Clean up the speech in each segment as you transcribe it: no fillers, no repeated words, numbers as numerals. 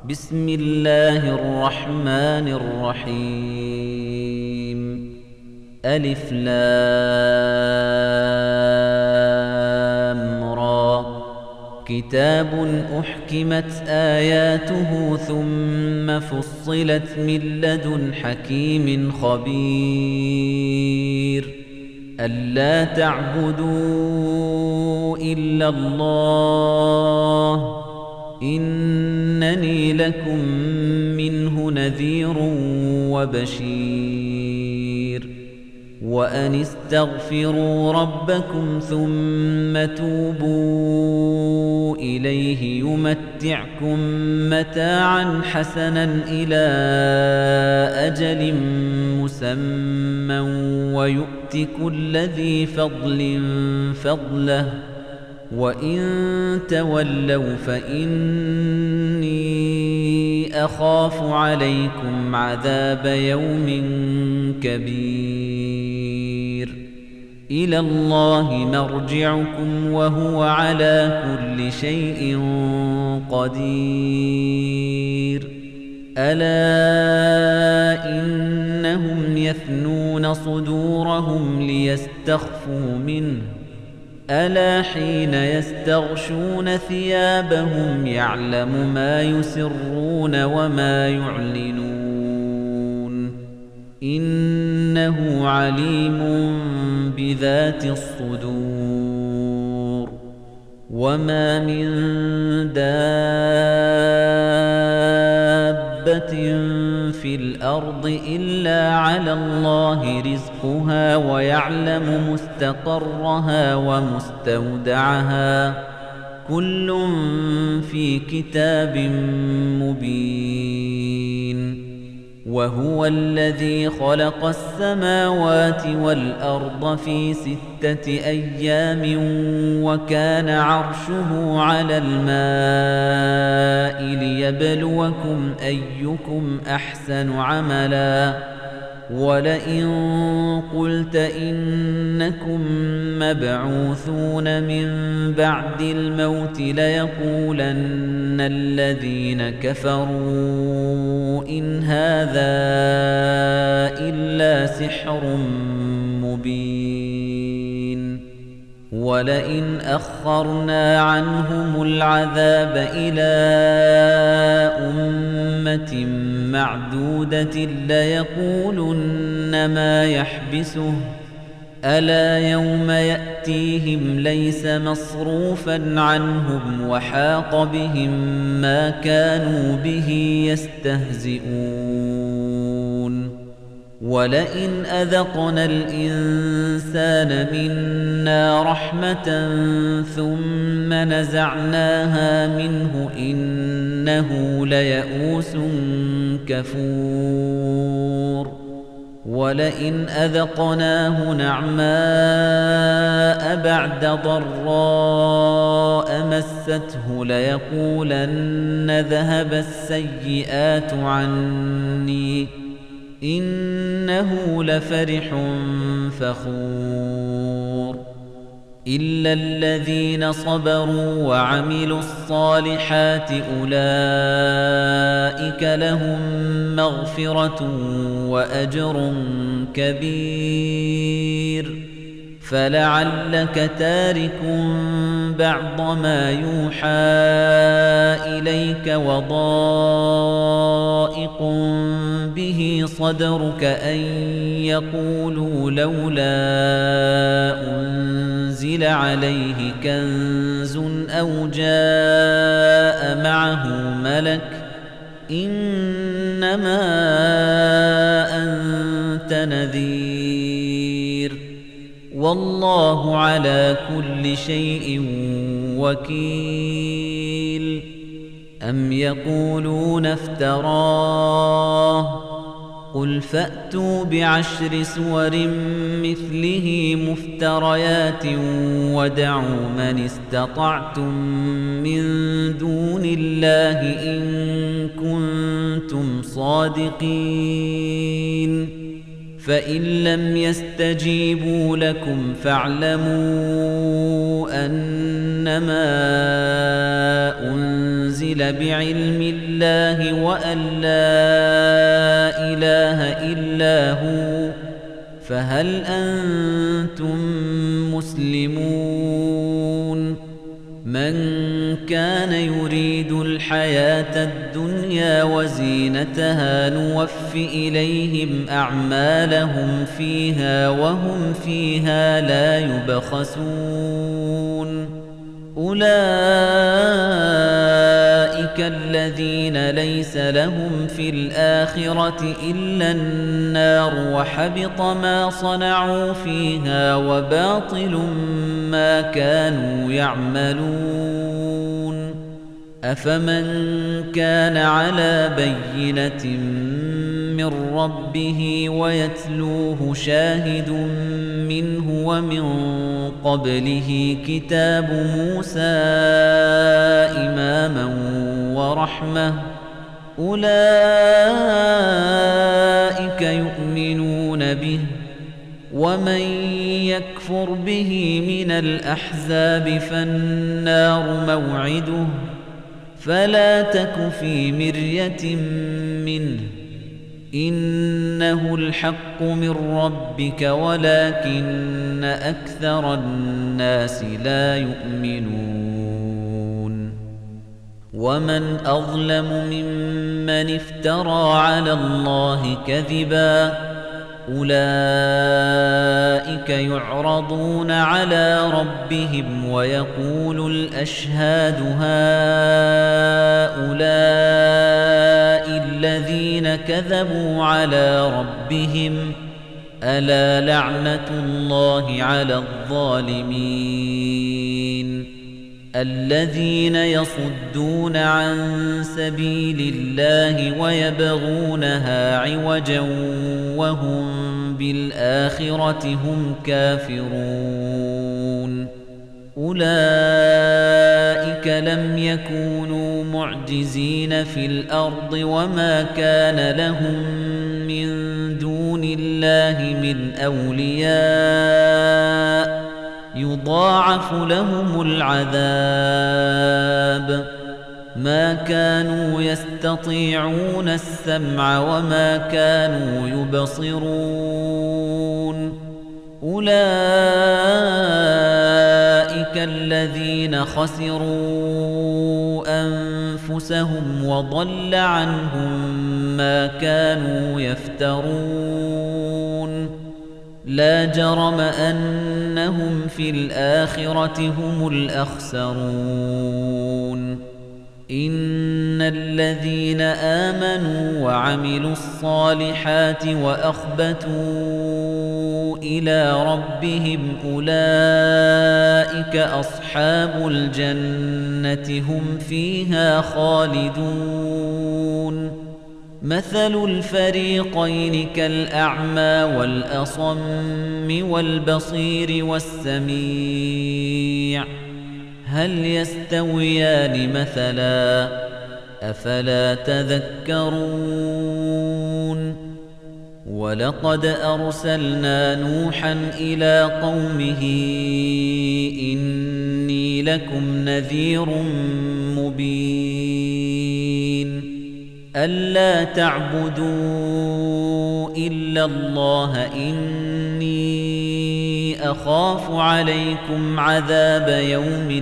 بسم الله الرحمن الرحيم ألف لام را كتاب أحكمت آياته ثم فصلت من لدن حكيم خبير ألا تعبدوا إلا الله إنني لكم منه نذير وبشير وأن استغفروا ربكم ثم توبوا إليه يمتعكم متاعا حسنا إلى أجل مسمى ويؤت كل ذي فضل فضله وإن تولوا فإني أخاف عليكم عذاب يوم كبير إلى الله مرجعكم وهو على كل شيء قدير ألا إنهم يثنون صدورهم ليستخفوا منه ألا حين يستغشون ثيابهم يعلم ما يسرون وما يعلنون إنه عليم بذات الصدور وما من دابة في الأرض إلا على الله رزقها ويعلم مستقرها ومستودعها كل في كتاب مبين وهو الذي خلق السماوات والأرض في 6 أيام وكان عرشه على الماء ليبلوكم أيكم أحسن عملا ولئن قلت إنكم مبعوثون من بعد الموت ليقولن الذين كفروا إن هذا إلا سحر مبين ولئن أخرنا عنهم العذاب إلى أمة معدودة ليقولن ما يحبسه ألا يوم يأتيهم ليس مصروفا عنهم وحاق بهم ما كانوا به يستهزئون ولئن أذقنا الإنسان منا رحمة ثم نزعناها منه إنه ليئوس كفور ولئن أذقناه نعماء بعد ضراء مسته ليقولن ذهب السيئات عني إنه لفرح فخور إلا الذين صبروا وعملوا الصالحات أولئك لهم مغفرة وأجر كبير فلعلك تارك بعض ما يوحى إليك وضائق به صدرك أن يقولوا لولا أنزل عليه كنز أو جاء معه ملك إنما أنت نذير والله على كل شيء وكيل أم يقولون افتراه قل فأتوا بعشر سور مثله مفتريات ودعوا من استطعتم من دون الله إن كنتم صادقين فإن لم يستجيبوا لكم فاعلموا أنما أنزل أنزل بعلم الله وأن لا إله إلا هو فهل أنتم مسلمون من كان يريد الحياة الدنيا وزينتها نوف إليهم أعمالهم فيها وهم فيها لا يبخسون أولئك الذين ليس لهم في الآخرة إلا النار وحبط ما صنعوا فيها وباطل ما كانوا يعملون أفمن كان على بينة من ربه ويتلوه شاهد منه ومن قبله كتاب موسى إماما ورحمة أولئك يؤمنون به ومن يكفر به من الأحزاب فالنار موعده فلا تك في مرية منه إنه الحق من ربك ولكن أكثر الناس لا يؤمنون ومن أظلم ممن افترى على الله كذبا أولئك يعرضون على ربهم ويقول الأشهاد هؤلاء الذين كذبوا على ربهم ألا لعنة الله على الظالمين الذين يصدون عن سبيل الله ويبغونها عوجا وهم بالآخرة هم كافرون أولئك لم يكونوا معجزين في الأرض وما كان لهم من دون الله من أولياء يضاعف لهم العذاب ما كانوا يستطيعون السمع وما كانوا يبصرون أولئك الذين خسروا أنفسهم وضل عنهم ما كانوا يفترون لا جرم أنهم في الآخرة هم الأخسرون إن الذين آمنوا وعملوا الصالحات وأخبتوا إلى ربهم أولئك أصحاب الجنة هم فيها خالدون مثل الفريقين كالأعمى والأصم والبصير والسميع هل يستويان مثلا أفلا تذكرون ولقد أرسلنا نوحا إلى قومه إني لكم نذير مبين ألا تعبدوا إلا الله إني أخاف عليكم عذاب يوم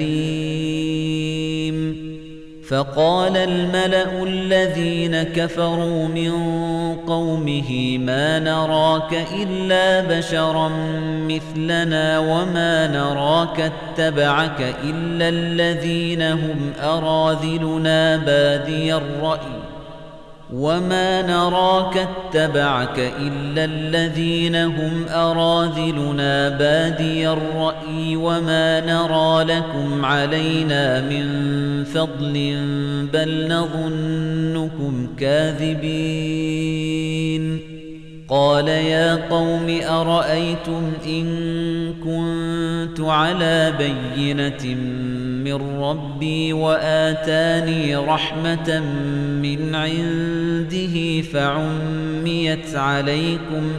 أليم فقال الملأ الذين كفروا من قومه ما نراك إلا بشرا مثلنا وما نراك اتبعك إلا الذين هم أراذلنا بادي الرأي وما نراك اتبعك إلا الذين هم أراذلنا بادي الرأي وما نرى لكم علينا من فضل بل نظنكم كاذبين قال يا قوم أرأيتم إن كنت على بينة من ربي وآتاني رحمة من عنده فعميت عليكم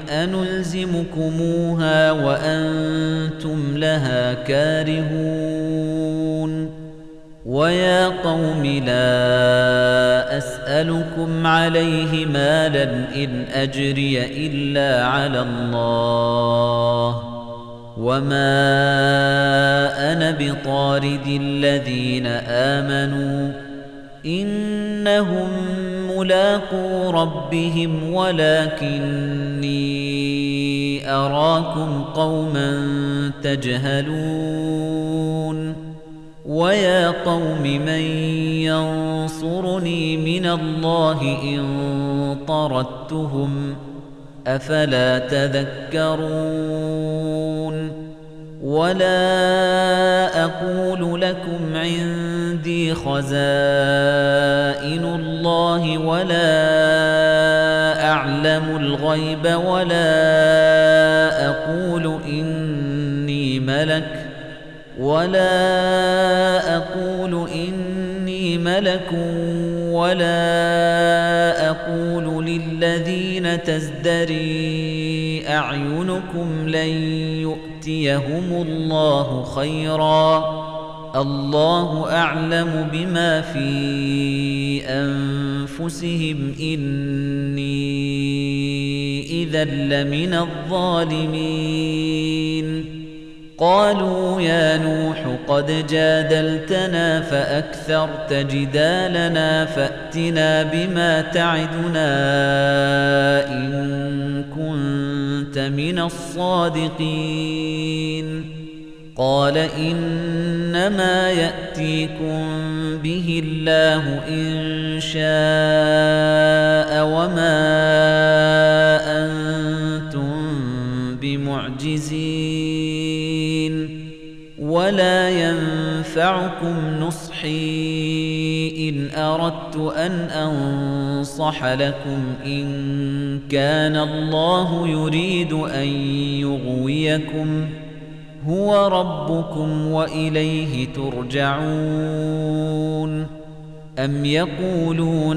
أنلزمكموها وأنتم لها كارهون ويا قوم لا أسألكم عليه مالا إن أجري إلا على الله وما أنا بطارد الذين آمنوا إنهم ملاقو ربهم ولكني أراكم قوما تجهلون ويا قوم من ينصرني من الله إن طردتهم أفلا تذكرون ولا أقول لكم عندي خزائن الله ولا أعلم الغيب ولا أقول إني ملك ولا أقول للذين تزدري أعينكم لن يؤتيهم الله خيرا الله أعلم بما في أنفسهم إني إذا لمن الظالمين قالوا يا نوح قد جادلتنا فأكثرت جدالنا فأتنا بما تعدنا إن كنت من الصادقين قال إنما يأتيكم به الله إن شاء وما أنتم بمعجزين ولا ينفعكم نصحي إن أردت أن أنصح لكم إن كان الله يريد أن يغويكم هو ربكم وإليه ترجعون أم يقولون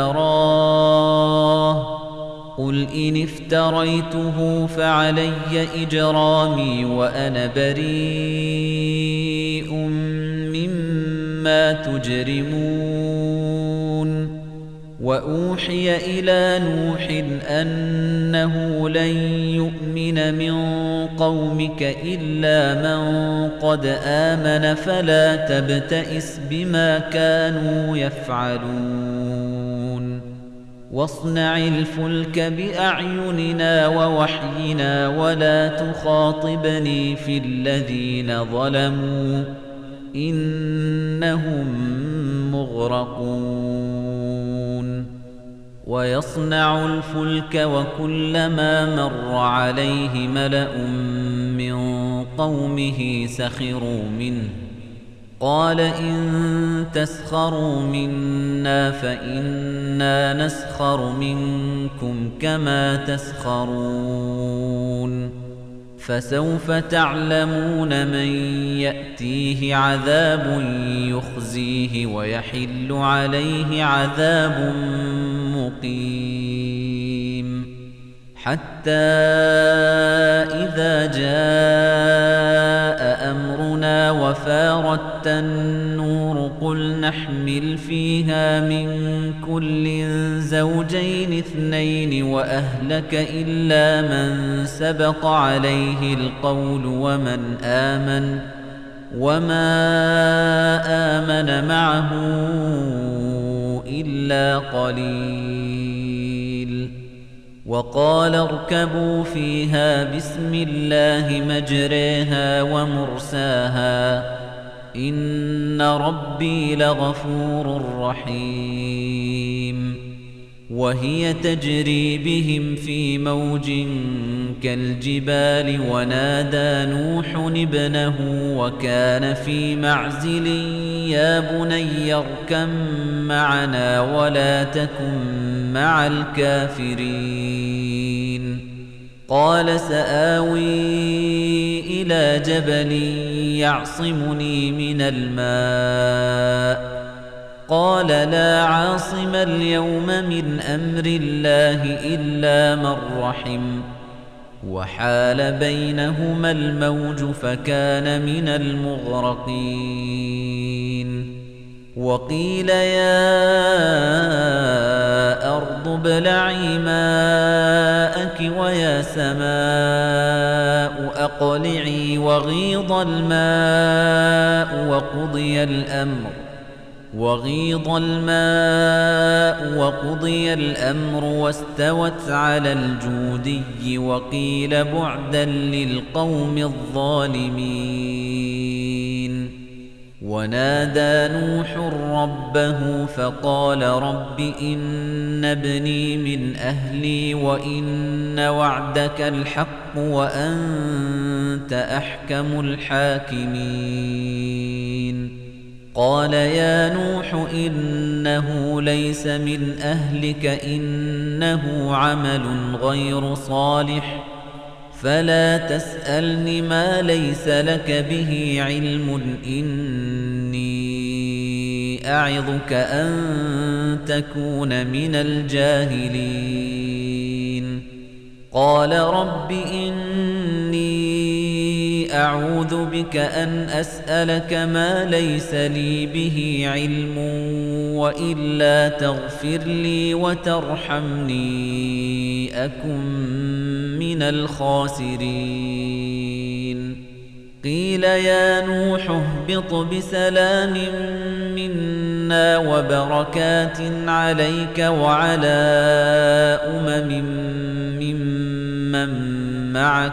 افتراه قل إن افتريته فعلي إجرامي وأنا بريء مما تجرمون وأوحي إلى نوح أنه لن يؤمن من قومك إلا من قد آمن فلا تبتئس بما كانوا يفعلون واصنع الفلك بأعيننا ووحينا ولا تخاطبني في الذين ظلموا إنهم مغرقون ويصنع الفلك وكلما مر عليه ملأ من قومه سخروا منه قال إن تسخروا منا فإنا نسخر منكم كما تسخرون فسوف تعلمون من يأتيه عذاب يخزيه ويحل عليه عذاب مقيم حتى إذا جاء أمرنا وفارت النور قل نحمل فيها من كل زوجين اثنين وأهلك إلا من سبق عليه القول وما آمن معه إلا قليل وقال اركبوا فيها بسم الله مجريها ومرساها إن ربي لغفور رحيم وهي تجري بهم في موج كالجبال ونادى نوح ابنه وكان في معزل يا بني اركب معنا ولا تكن مع الكافرين قال سآوي إلى جبل يعصمني من الماء قال لا عاصم اليوم من أمر الله إلا من رحم وحال بينهما الموج فكان من المغرقين وقيل يا أرض ابلعي ماءك ويا سماء أقلعي وغيض الماء وقضي الأمر واستوت على الجودي وقيل بعدا للقوم الظالمين ونادى نوح ربه فقال رب إن ابني من أهلي وإن وعدك الحق وأنت أحكم الحاكمين قال يا نوح إنه ليس من أهلك إنه عمل غير صالح فلا تسألني ما ليس لك به علم إني أعظك أن تكون من الجاهلين قال رب إني أعوذ بك أن أسألك ما ليس لي به علم وإلا تغفر لي وترحمني أكن من الخاسرين قيل يا نوح اهبط بسلام منا وبركات عليك وعلى ممن معك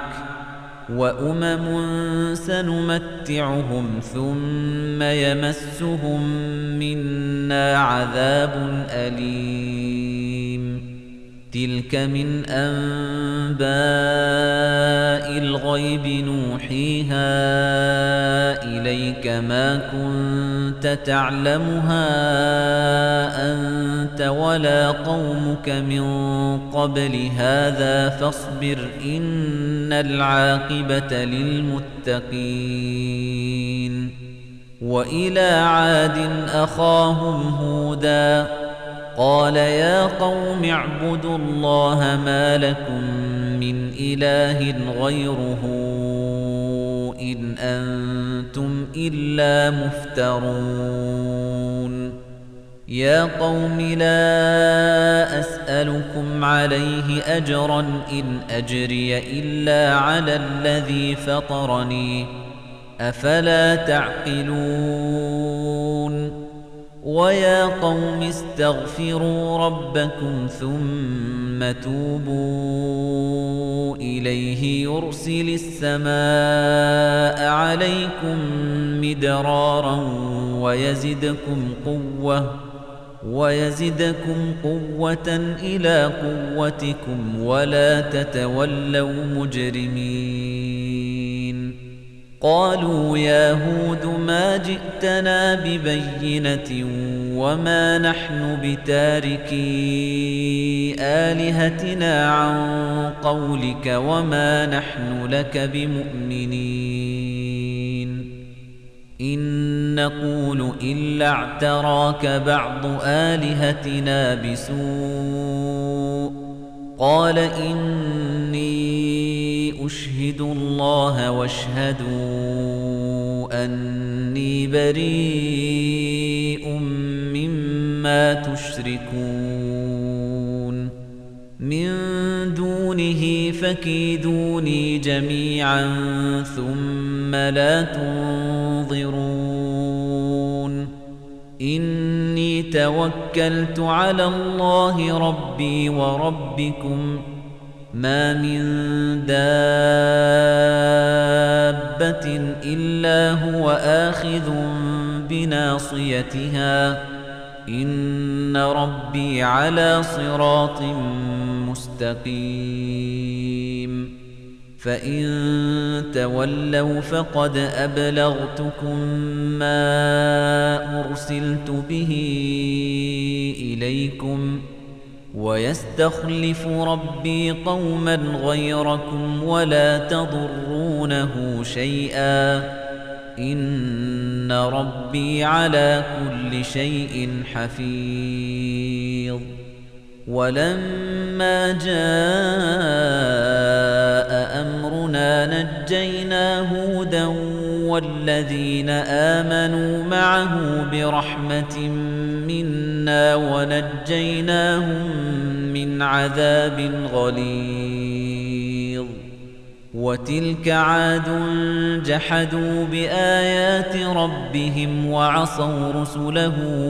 وأمم سنمتعهم ثم يمسهم منا عذاب أليم تلك من أنباء الغيب نوحيها إليك ما كنت تعلمها أنت ولا قومك من قبل هذا فاصبر إن العاقبة للمتقين وإلى عاد أخاهم هودا قال يا قوم اعبدوا الله ما لكم من إله غيره إن أنتم إلا مفترون يا قوم لا أسألكم عليه أجرا إن أجري إلا على الذي فطرني أفلا تعقلون ويا قوم استغفروا ربكم ثم توبوا إليه يرسل السماء عليكم مدرارا ويزدكم قوة إلى قوتكم ولا تتولوا مجرمين قالوا يا هود ما جئتنا ببينة وما نحن بتاركي آلهتنا عن قولك وما نحن لك بمؤمنين إن نقول إلا اعتراك بعض آلهتنا بسوء قال إني أشهد الله واشهدوا أني بريء مما تشركون من دونه فكيدوني جميعا ثم لا تنظرون إني توكلت على الله ربي وربكم ما من دابة إلا هو آخذ بناصيتها إن ربي على صراط مستقيم فإن تولوا فقد أبلغتكم ما أرسلت به إليكم ويستخلف ربي قوما غيركم ولا تضرونه شيئا إن ربي على كل شيء حفيظ ولما جاء أمرنا نجينا هودا والذين آمنوا معه برحمة منا ونجيناهم من عذاب غليظ وتلك عاد جحدوا بآيات ربهم وعصوا رسله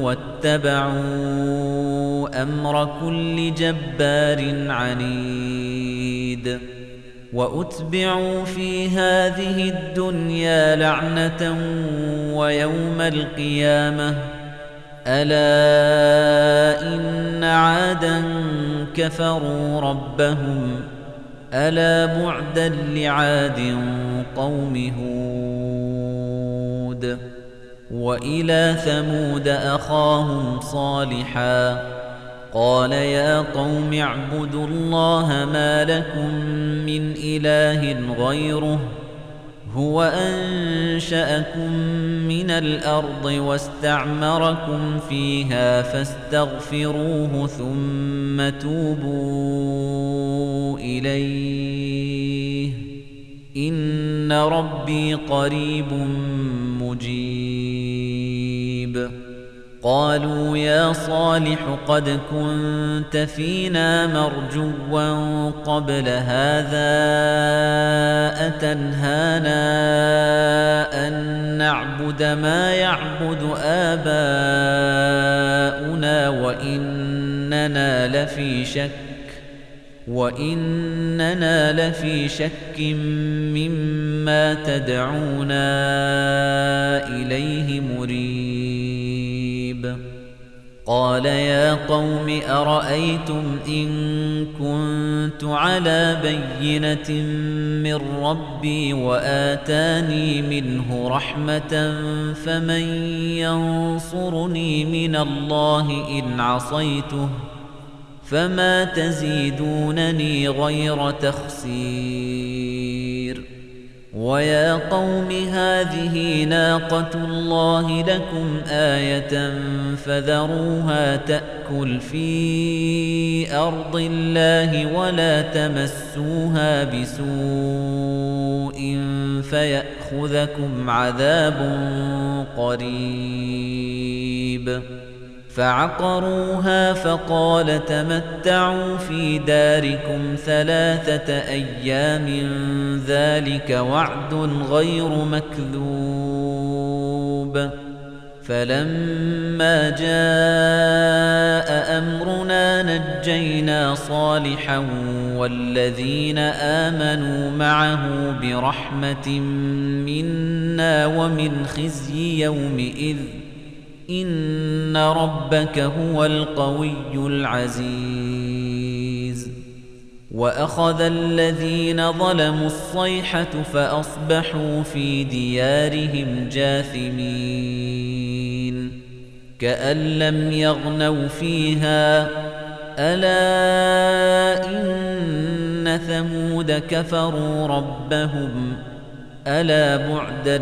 واتبعوا أمر كل جبار عنيد وأتبعوا في هذه الدنيا لعنة ويوم القيامة ألا إن عادا كفروا ربهم ألا بعدا لعاد قوم هود وإلى ثمود أخاهم صالحا قال يا قوم اعبدوا الله ما لكم من إله غيره هو أنشأكم من الأرض واستعمركم فيها فاستغفروه ثم توبوا إليه إن ربي قريب مجيب قالوا يا صالح قد كنت فينا مرجوا قبل هذا أتنهانا أن نعبد ما يعبد آباؤنا وإننا لفي شك مما تدعونا إليه مريب قال يا قوم أرأيتم إن كنت على بينة من ربي وآتاني منه رحمة فمن ينصرني من الله إن عصيته فما تزيدونني غير تخسير ويا قوم هذه ناقة الله لكم آية فذروها تأكل في أرض الله ولا تمسوها بسوء فيأخذكم عذاب قريب فعقروها فقال تمتعوا في داركم 3 أيام ذلك وعد غير مكذوب فلما جاء أمرنا نجينا صالحا والذين آمنوا معه برحمة منا ومن خزي يومئذ إن ربك هو القوي العزيز وأخذ الذين ظلموا الصيحة فأصبحوا في ديارهم جاثمين كأن لم يغنوا فيها ألا إن ثمود كفروا ربهم ألا بعدا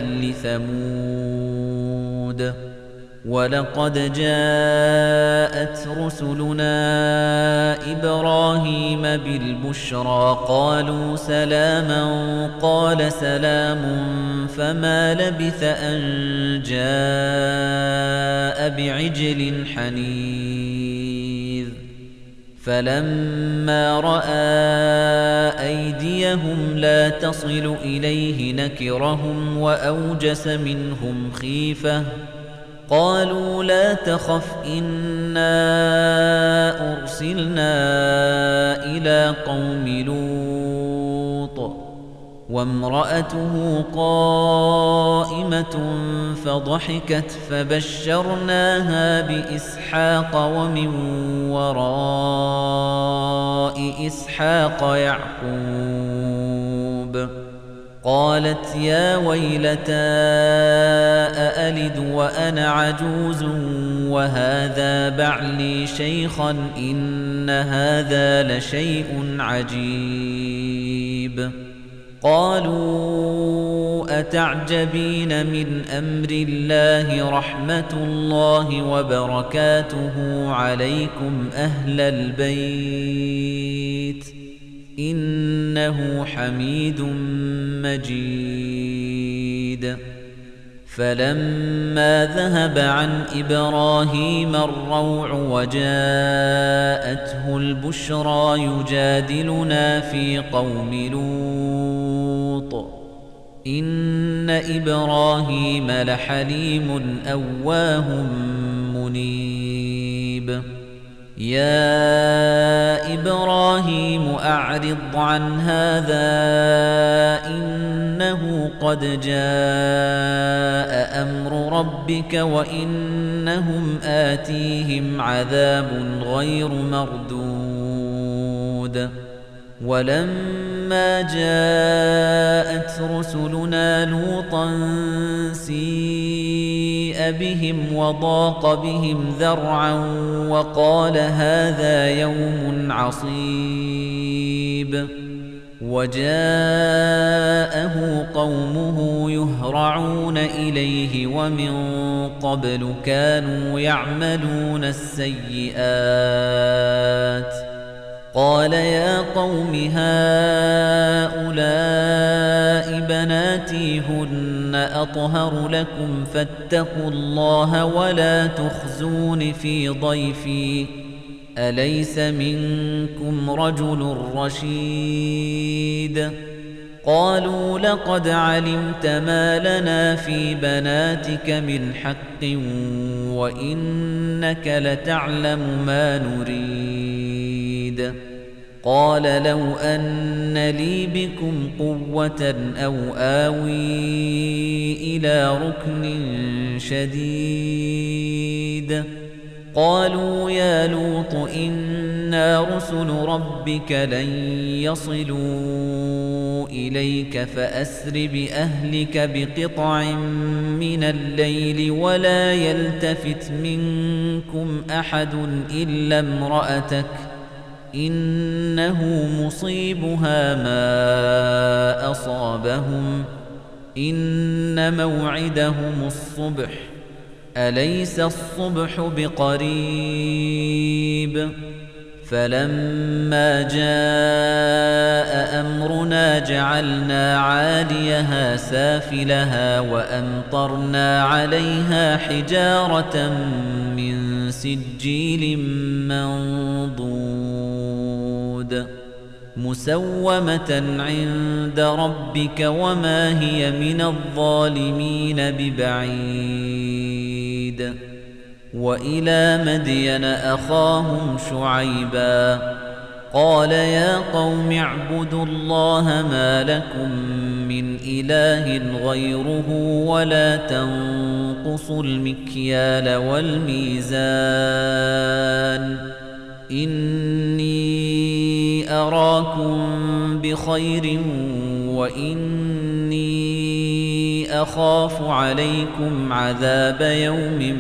لثمود ولقد جاءت رسلنا إبراهيم بالبشرى قالوا سلاما قال سلام فما لبث أن جاء بعجل حنيذ فلما رأى أيديهم لا تصل إليه نكرهم وأوجس منهم خيفة قالوا لا تخف إنا أرسلنا إلى قوم لوط وامرأته قائمة فضحكت فبشرناها بإسحاق ومن وراء إسحاق يعقوب قالت يا ويلتى أألد وأنا عجوز وهذا بعلي شيخا إن هذا لشيء عجيب قالوا أتعجبين من أمر الله رحمة الله وبركاته عليكم أهل البيت إنه حميد مجيد فلما ذهب عن إبراهيم الروع وجاءته البشرى يجادلنا في قوم لوط إن إبراهيم لحليم أواه منيب يا إبراهيم أعرض عن هذا إنه قد جاء أمر ربك وإنهم آتيهم عذاب غير مردود ولما جاءت رسلنا لوطا سيء بهم وضاق بهم ذرعا وقال هذا يوم عصيب وجاءه قومه يهرعون إليه ومن قبل كانوا يعملون السيئات قال يا قوم هؤلاء بناتي هن أطهر لكم فاتقوا الله ولا تخزون في ضيفي أليس منكم رجل رشيد قالوا لقد علمت ما لنا في بناتك من حق وإنك لتعلم ما نريد قال لو أن لي بكم قوة أو آوي إلى ركن شديد قالوا يا لوط إنا رسل ربك لن يصلوا إليك فأسر بأهلك بقطع من الليل ولا يلتفت منكم أحد إلا امرأتك إنه مصيبها ما أصابهم إن موعدهم الصبح أليس الصبح بقريب فلما جاء أمرنا جعلنا عاليها سافلها وأمطرنا عليها حجارة من سجيل منضود مسومة عند ربك وما هي من الظالمين ببعيد وإلى مدين أخاهم شعيبا قال يا قوم اعبدوا الله ما لكم من إله غيره ولا تنقصوا المكيال والميزان إني أراكم بخير وإني أخاف عليكم عذاب يوم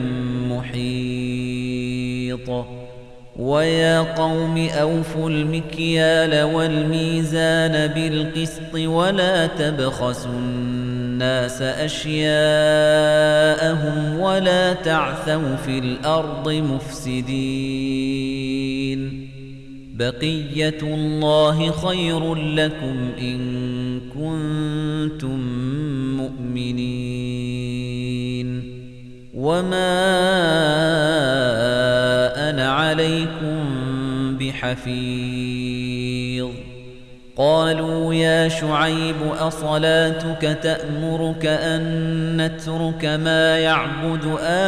محيط ويا قوم أوفوا المكيال والميزان بالقسط ولا تبخسوا الناس أشياءهم ولا تعثوا في الأرض مفسدين بقية الله خير لكم إن كنتم مؤمنين وما أنا عليكم بحفيظ قالوا يا شعيب أصلاتك تأمرك أن نترك ما يعبد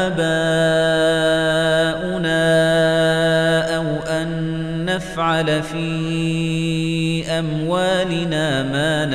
آباؤنا أو أن نفعل في أموالنا ما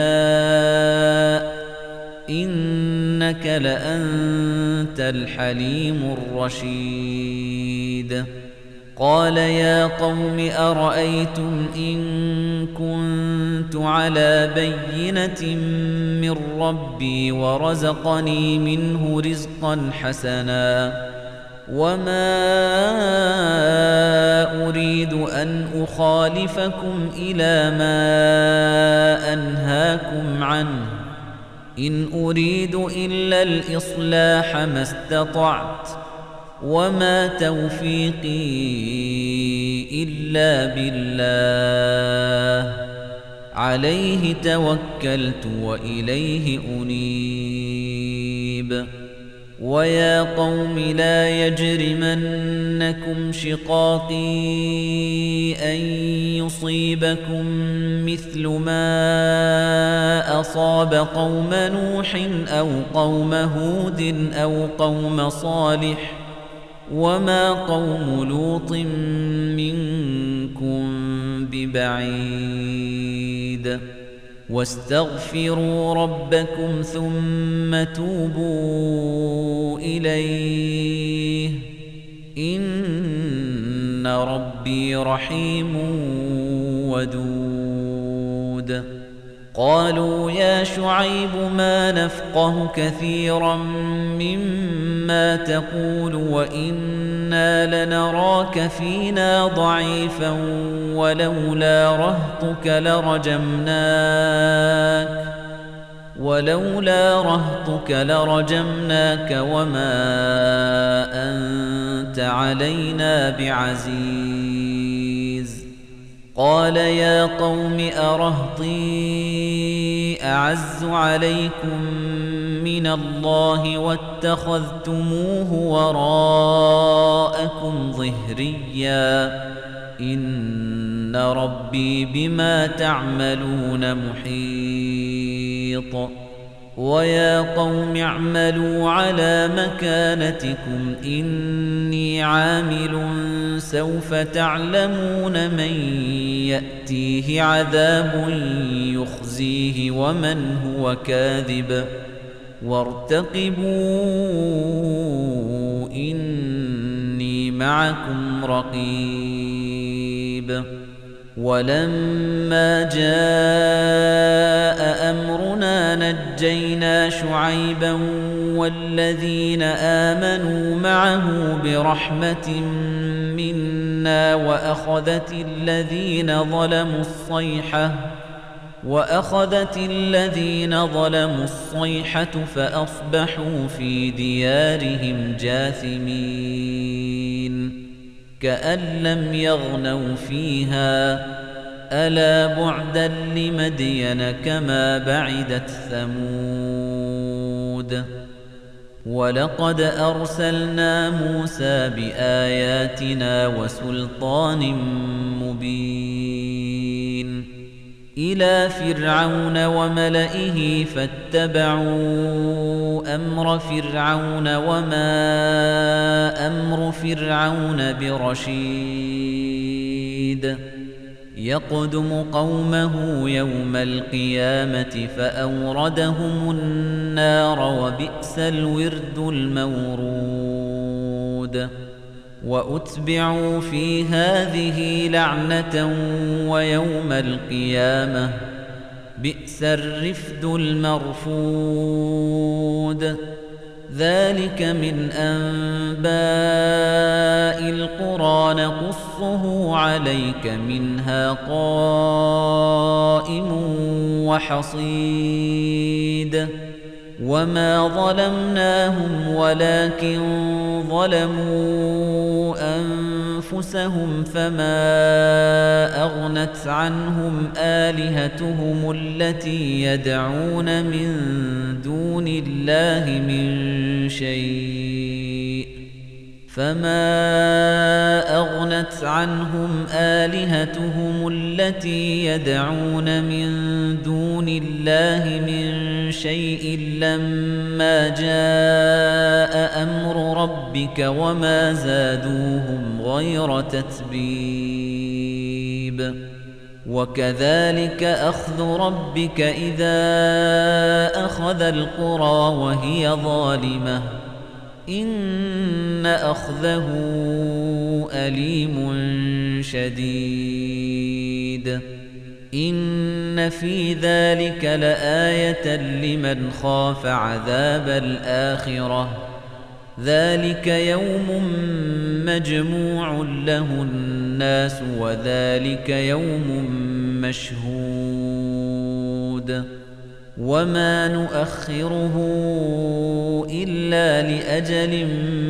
نشاء إنك لأنت الحليم الرشيد قال يا قوم أرأيتم إن كنت على بينة من ربي ورزقني منه رزقا حسنا وما أريد أن أخالفكم إلى ما أنهاكم عنه إن أريد إلا الإصلاح ما استطعت وما توفيقي إلا بالله عليه توكلت وإليه أنيب مُرِيبٍ وَيَا قَوْمِ لَا يَجْرِمَنَّكُمْ شِقَاقِي أَن يُصِيبَكُم مِّثْلُ مَا أَصَابَ قَوْمَ نُوحٍ أَوْ قَوْمَ هُودٍ أَوْ قَوْمَ صَالِحٍ وَمَا قَوْمُ لُوطٍ مِّنكُم بِبَعِيدٍ وَاسْتَغْفِرُوا رَبَّكُمْ ثُمَّ تُوبُوا إِلَيْهِ إِنَّ رَبِّي رَحِيمٌ وَدُودٌ قَالُوا يَا شُعَيْبُ مَا نَفْقَهُ كَثِيرًا مِّمَّا تَقُولُ وَإِنَّا لَنَرَاكَ فِينَا ضَعِيفًا وَلَوْلَا رَهْطُكَ لَرَجَمْنَاكَ وَمَا أَنتَ عَلَيْنَا بِعَزِيزٍ قَالَ يَا قَوْمِ أَرَهْطِي أَعَزُّ عَلَيْكُمْ مِنَ اللَّهِ وَاتَّخَذْتُمُوهُ وَرَاءَكُمْ ظِهْرِيًّا إِنَّ رَبِّي بِمَا تَعْمَلُونَ مُحِيطٌ وَيَا قَوْمِ اعْمَلُوا عَلَى مَكَانَتِكُمْ إِنِّي عَامِلٌ سَوْفَ تَعْلَمُونَ مَن يَأْتِيهِ عَذَابٌ يُخْزِيهِ وَمَنْ هُوَ كَاذِبٌ وَارْتَقِبُوا إِنِّي مَعَكُمْ رَقِيبٌ وَلَمَّا جَاءَ أَمْرُنَا نَجَّيْنَا شُعَيْبًا وَالَّذِينَ آمَنُوا مَعَهُ بِرَحْمَةٍ مِنَّا وَأَخَذَتِ الَّذِينَ ظَلَمُوا الصَّيْحَةُ فَأَصْبَحُوا فِي دِيَارِهِمْ جَاثِمِينَ كَأَن لَّمْ يَغْنَوْا فِيهَا أَلَا بُعْدًا لِّمَدْيَنَ كَمَا بَعِدَتْ ثَمُودُ وَلَقَدْ أَرْسَلْنَا مُوسَىٰ بِآيَاتِنَا وَسُلْطَانٍ مُّبِينٍ إِلَىٰ فِرْعَوْنَ وَمَلَئِهِ فَاتَّبَعُوا أَمْرَ فِرْعَوْنَ وَمَا أَمْرُ فِرْعَوْنَ بِرَشِيدٍ يَقْدُمُ قَوْمَهُ يَوْمَ الْقِيَامَةِ فَأَوْرَدَهُمُ النَّارَ وَبِئْسَ الْوِرْدُ الْمَوْرُودُ وَأُتْبِعُوا فِي هَٰذِهِ لَعْنَةً وَيَوْمَ الْقِيَامَةِ بِئْسَ الرِّفْدُ الْمَرْفُودُ ذَلِكَ مِنْ أَنبَاءِ الْقُرَىٰ نَقُصُّهُ عَلَيْكَ مِنْهَا قَائِمٌ وَحَصِيدٌ وَمَا ظَلَمْنَاهُمْ وَلَٰكِن ظَلَمُوا أَنفُسَهُمْ فَمَا أَغْنَتْ عَنْهُمْ آلِهَتُهُمُ الَّتِي يَدْعُونَ مِن دُونِ اللَّهِ مِن شَيْءٍ لَّمَّا جَاءَ أَمْرُ رَبِّكَ وَمَا زَادُوهُمْ غَيْرَ تَتْبِيبٍ وَكَذَلِكَ أَخْذُ رَبِّكَ إِذَا أَخَذَ الْقُرَىٰ وَهِيَ ظَالِمَةٌ إِنَّ أَخْذَهُ أَلِيمٌ شَدِيدٌ إِنَّ فِي ذَلِكَ لَآيَةً لِمَنْ خَافَ عَذَابَ الْآخِرَةِ ذَلِكَ يَوْمٌ مَّجْمُوعٌ لَّهُ النَّاسُ وَذَلِكَ يَوْمٌ مَّشْهُودٌ وَمَا نُؤَخِّرُهُ إِلَّا لِأَجَلٍ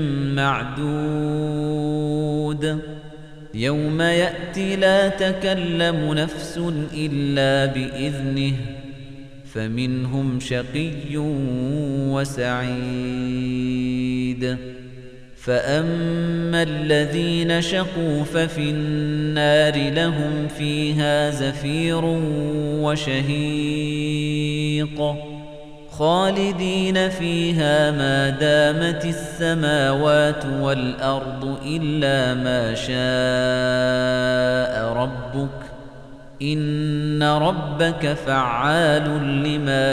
مَّعْدُودٍ يَوْمَ يَأْتِ لَا تَكَلَّمُ نَفْسٌ إِلَّا بِإِذْنِهِ فمنهم شقي وسعيد فأما الذين شقوا ففي النار لهم فيها زفير وشهيق خالدين فيها ما دامت السماوات والأرض إلا ما شاء ربك إن ربك فعال لما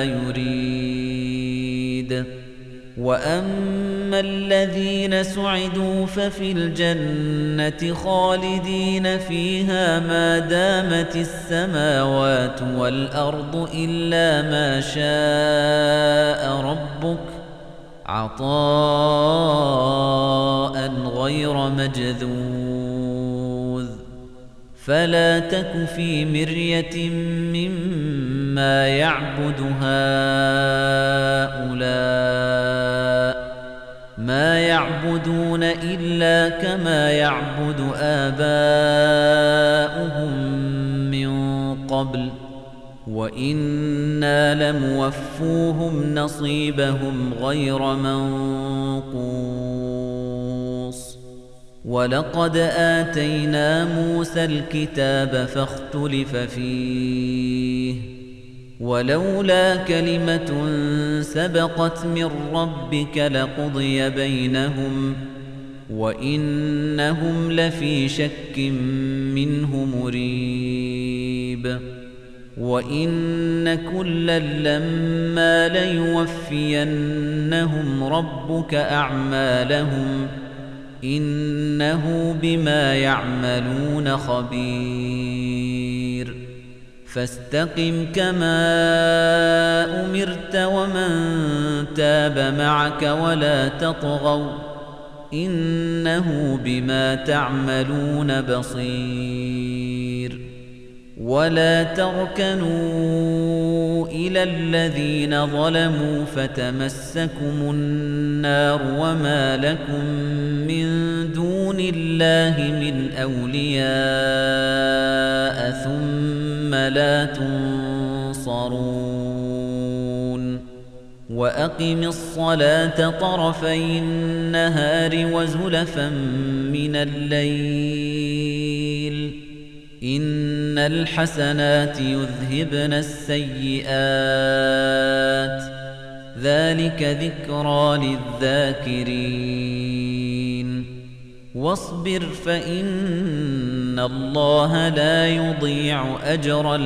يريد وأما الذين سعدوا ففي الجنة خالدين فيها ما دامت السماوات والأرض إلا ما شاء ربك عطاء غير مجذوذ فلا تك في مرية مما يعبد هؤلاء ما يعبدون إلا كما يعبد آباؤهم من قبل وإنا لموفوهم نصيبهم غير منقوص ولقد آتينا موسى الكتاب فاختلف فيه ولولا كلمة سبقت من ربك لقضي بينهم وإنهم لفي شك منه مريب وإن كلا لما ليوفينهم ربك أعمالهم إنه بما يعملون خبير فاستقم كما أمرت ومن تاب معك ولا تطغوا إنه بما تعملون بصير ولا تركنوا إلى الذين ظلموا فتمسكم النار وما لكم من دون الله من أولياء ثم لا تنصرون وأقم الصلاة طرفي النهار وزلفا من الليل إن الحسنات يذهبن السيئات ذلك ذكرى للذاكرين واصبر فإن الله لا يضيع أجر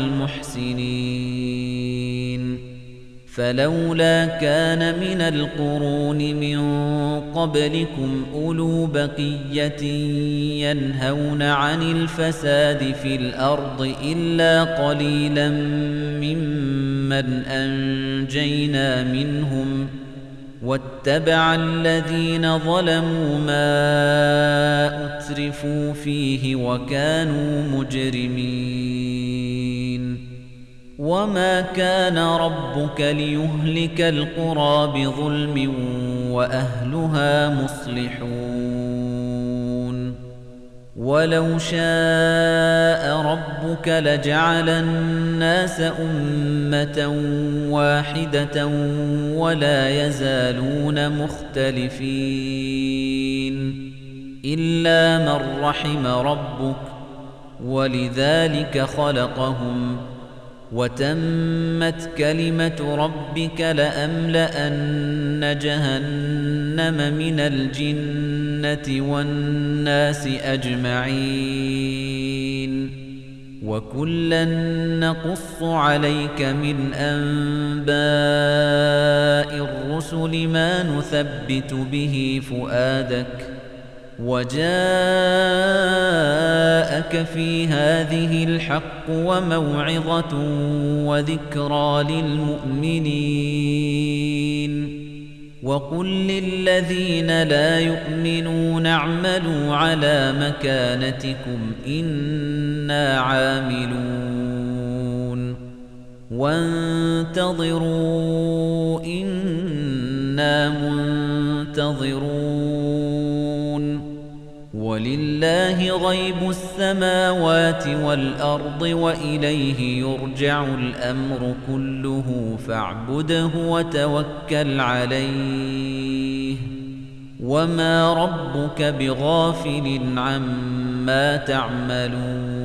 المحسنين فلولا كان من القرون من قبلكم أولو بقية ينهون عن الفساد في الأرض إلا قليلا ممن أنجينا منهم واتبع الذين ظلموا ما أترفوا فيه وكانوا مجرمين وما كان ربك ليهلك القرى بظلم وأهلها مصلحون ولو شاء ربك لجعل الناس أمة واحدة ولا يزالون مختلفين إلا من رحم ربك ولذلك خلقهم وتمت كلمة ربك لأملأن جهنم من الجنة والناس أجمعين وكلا نقص عليك من أنباء الرسل ما نثبت به فؤادك وجاءك في هذه الحق وموعظة وذكرى للمؤمنين وقل للذين لا يؤمنون اعملوا على مكانتكم إنا عاملون وانتظروا إنا منتظرون وَلِلَّهِ غَيْبُ السَّمَاوَاتِ وَالْأَرْضِ وَإِلَيْهِ يُرْجَعُ الْأَمْرُ كُلُّهُ فَاعْبُدْهُ وَتَوَكَّلْ عَلَيْهِ وَمَا رَبُّكَ بِغَافِلٍ عَمَّا تَعْمَلُونَ